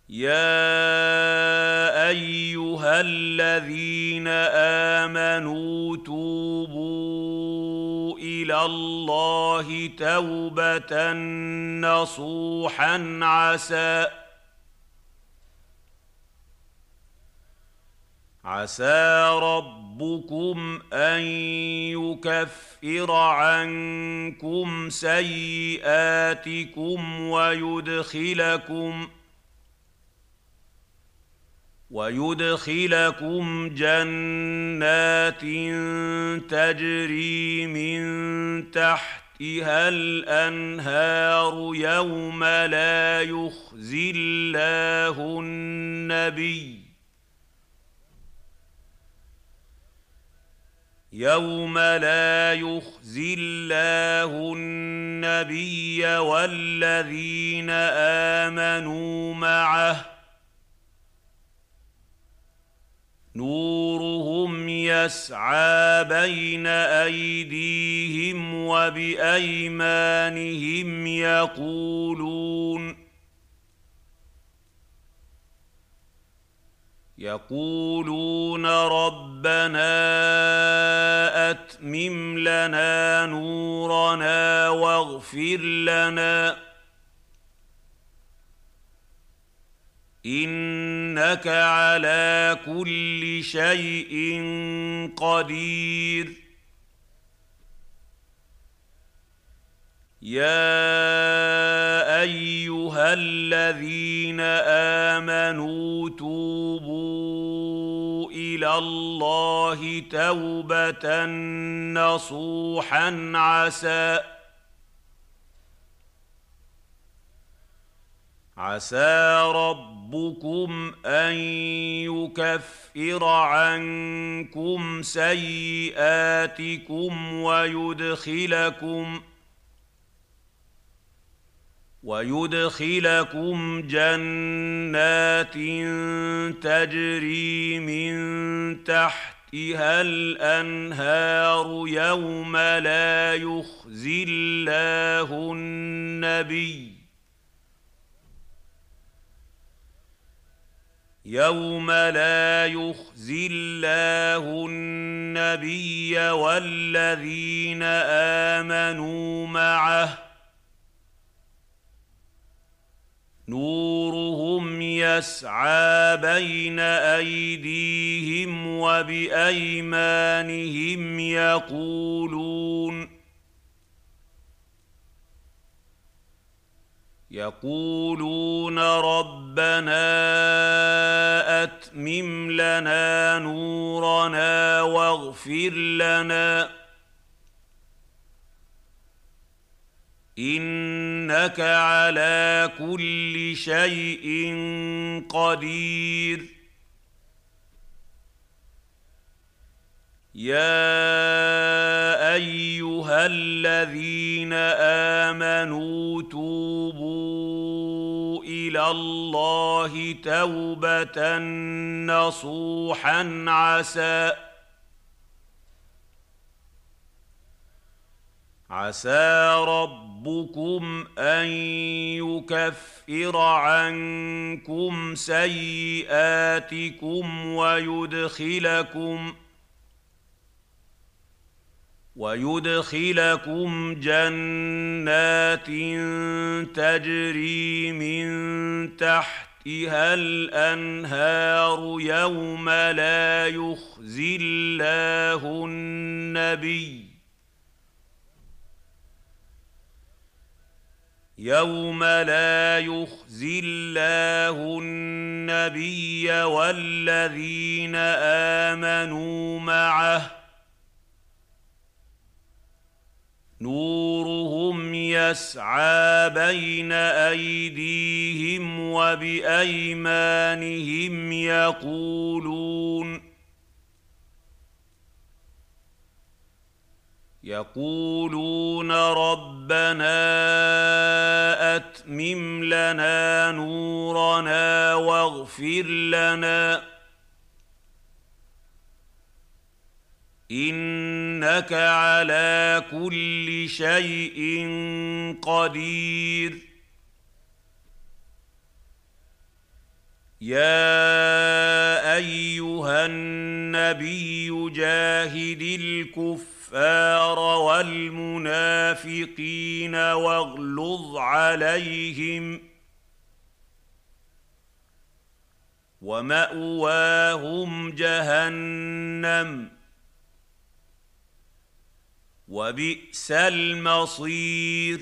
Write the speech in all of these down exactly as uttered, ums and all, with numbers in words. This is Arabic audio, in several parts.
يا أيها الذين آمنوا توبوا إلى الله توبة نصوحا عسى عسى ربكم أن يكفر عنكم سيئاتكم ويدخلكم ويدخلكم جنات تجري من تحتها الأنهار يوم لا يخزي الله النبي يوم لا يخزي الله النبي والذين آمنوا معه نورهم يسعى بين أيديهم وبأيمانهم يقولون يقولون ربنا أتمم لنا نورنا واغفر لنا إنك على كل شيء قدير يا أيها الذين آمنوا توبوا إلى الله توبة نصوحا عسى عسى ربكم أن يكفر عنكم سيئاتكم ويدخلكم ويدخلكم جنات تجري من تحتها الأنهار يوم لا يخزي الله النبي يوم لا يخزي الله النبي والذين آمنوا معه نورهم يسعى بين أيديهم وبأيمانهم يقولون يقولون ربنا أتمم لنا نورنا واغفر لنا إنك على كل شيء قدير يا أيها الذين آمنوا توبوا إلى الله توبة نصوحا عسى عسى ربكم أن يكفر عنكم سيئاتكم ويدخلكم ويدخلكم جنات تجري من تحتها الأنهار يوم لا يخزي الله النبي يوم لا يخزي الله النبي والذين آمنوا معه نورهم يسعى بين أيديهم وبأيمانهم يقولون يقولون ربنا أتمم لنا نورنا واغفر لنا إنك على كل شيء قدير يا أيها النبي جاهد الكفار والمنافقين واغلظ عليهم ومأواهم جهنم وبئس المصير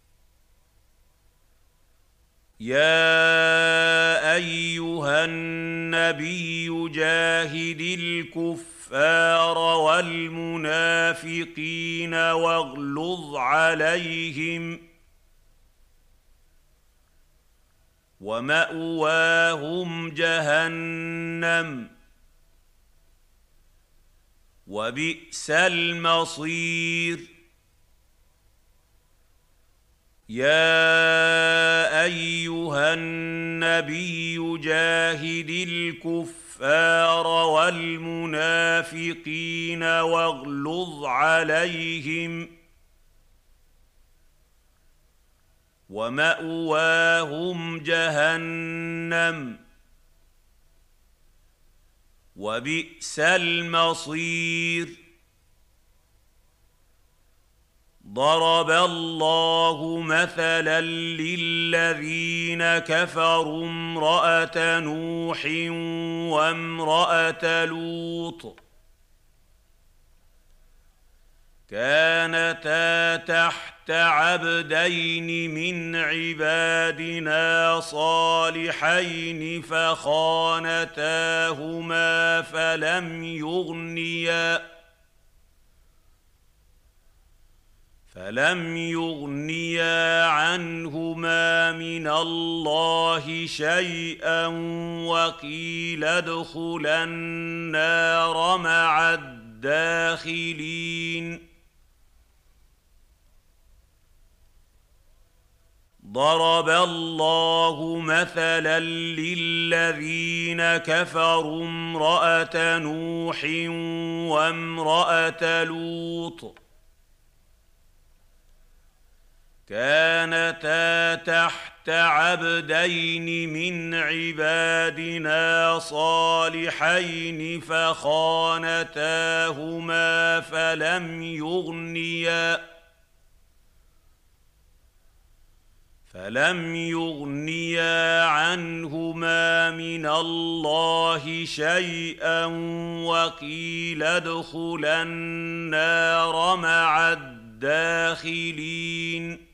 يا أيها النبي جاهد الكفار والمنافقين واغلظ عليهم ومأواهم جهنم وبئس المصير يا أيها النبي جاهد الكفار والمنافقين واغلظ عليهم ومأواهم جهنم وبئس المصير ضرب الله مثلا للذين كفروا امرأة نوح وامرأة لوط كانتا تحت عبدين من عبادنا صالحين فخانتاهما فلم يغنيا فلم يغنيا عنهما من الله شيئا وقيل ادخلا النار مع الداخلين ضرب الله مثلا للذين كفروا امرأة نوح وامرأة لوط كانتا تحت عبدين من عبادنا صالحين فخانتاهما فلم يغنيا فلم يغنيا عنهما من الله شيئا وقيل ادخلا النار مع الداخلين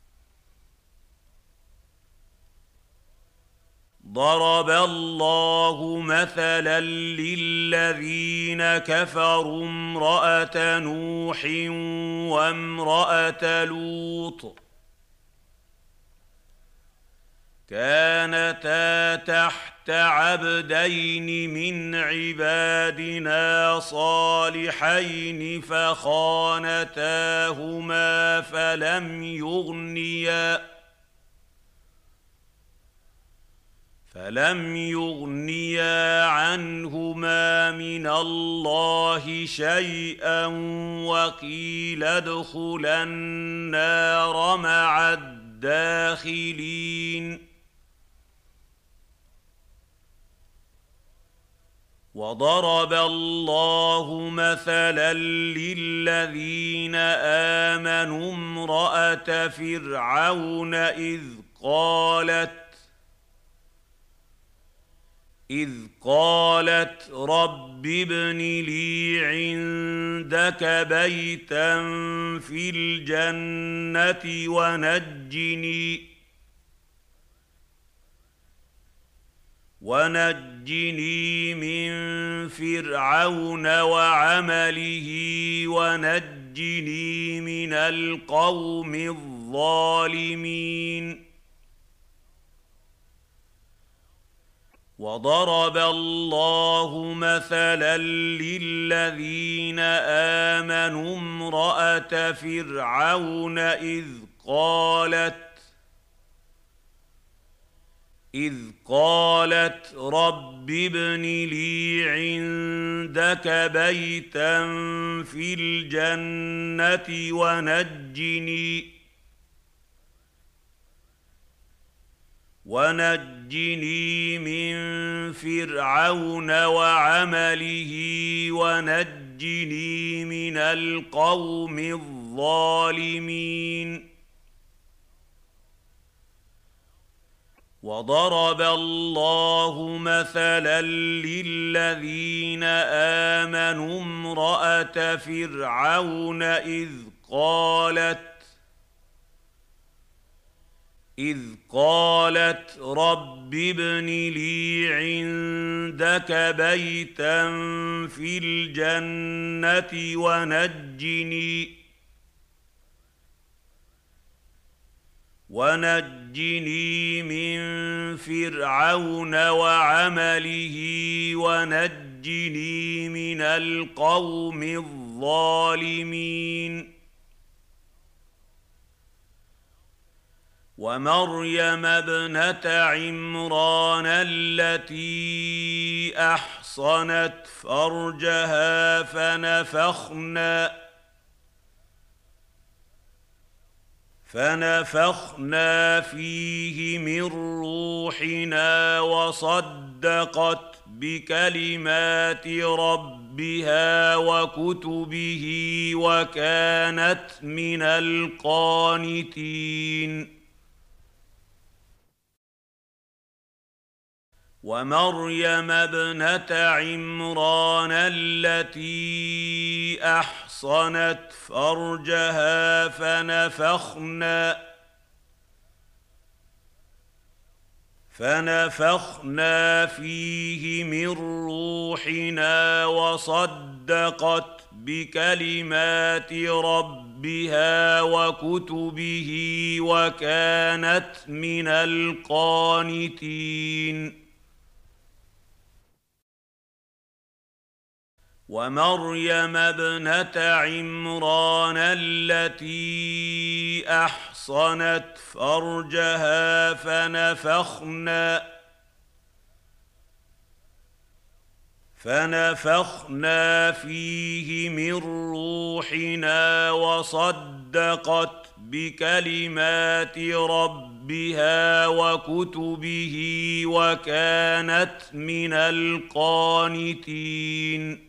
ضرب الله مثلا للذين كفروا امرأة نوح وامرأة لوط كانتا تحت عبدين من عبادنا صالحين فخانتاهما فلم يغنيا فلم يغنيا عنهما من الله شيئا وقيل ادخلا النار مع الداخلين وضرب الله مثلا للذين آمنوا امرأة فرعون إذ قالت إذ قالت رب ابن لي عندك بيتا في الجنة ونجني ونجني من فرعون وعمله ونجني من القوم الظالمين وضرب الله مثلا للذين آمنوا امرأة فرعون إذ قالت إذ قالت رب ابن لي عندك بيتا في الجنة ونجني ونجني من فرعون وعمله ونجني من القوم الظالمين. وضرب الله مثلا للذين آمنوا امرأة فرعون إذ قالت إذ قالت رب ابن لي عندك بيتا في الجنة ونجني ونجني من فرعون وعمله ونجني من القوم الظالمين. ومريم ابنة عمران التي أحصنت فرجها فنفخنا فنفخنا فيه من روحنا وصدقت بكلمات ربها وكتبه وكانت من القانتين. ومريم ابنة عمران التي أحصنت فرجها فنفخنا فنفخنا فيه من روحنا وصدقت بكلمات ربها وكتبه وكانت من القانتين. ومريم ابنة عمران التي أحصنت فرجها فنفخنا فنفخنا فيه من روحنا وصدقت بكلمات ربها وكتبه وكانت من القانتين.